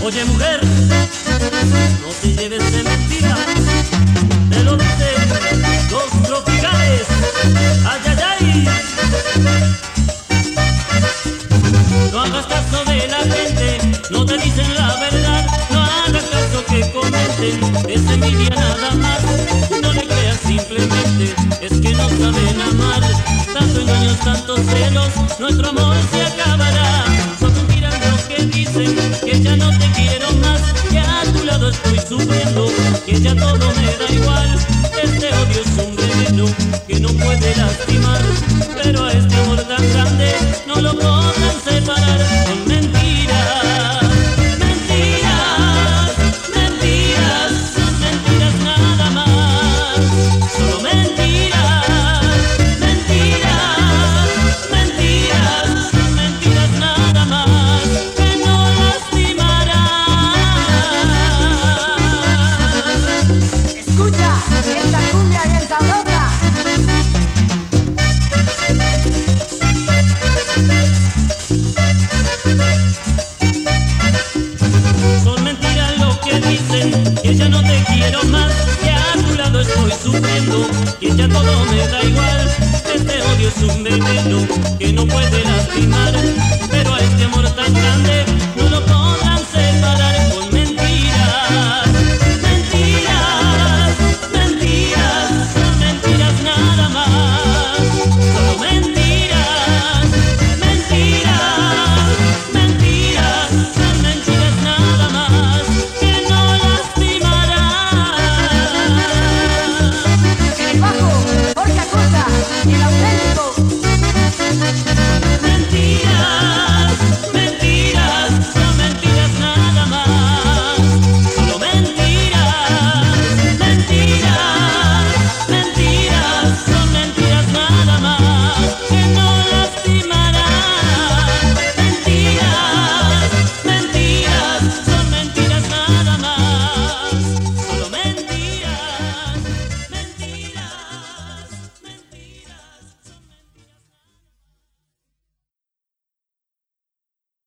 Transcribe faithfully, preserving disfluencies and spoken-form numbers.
Oye mujer, no te lleves de mentira, te lo dicen los tropicales. Ay, ay, ay. No hagas caso de la gente, no te dicen la verdad. No hagas caso que comenten, es envidia nada más. No le creas simplemente, es que no saben amar. Tanto engaños, tantos celos, nuestro amor se acabará. Son mentiras los que dicen que ya no te quiero más, que a tu lado estoy sufriendo, que ya todo me da igual. Este odio es un veneno que no puede lastimar.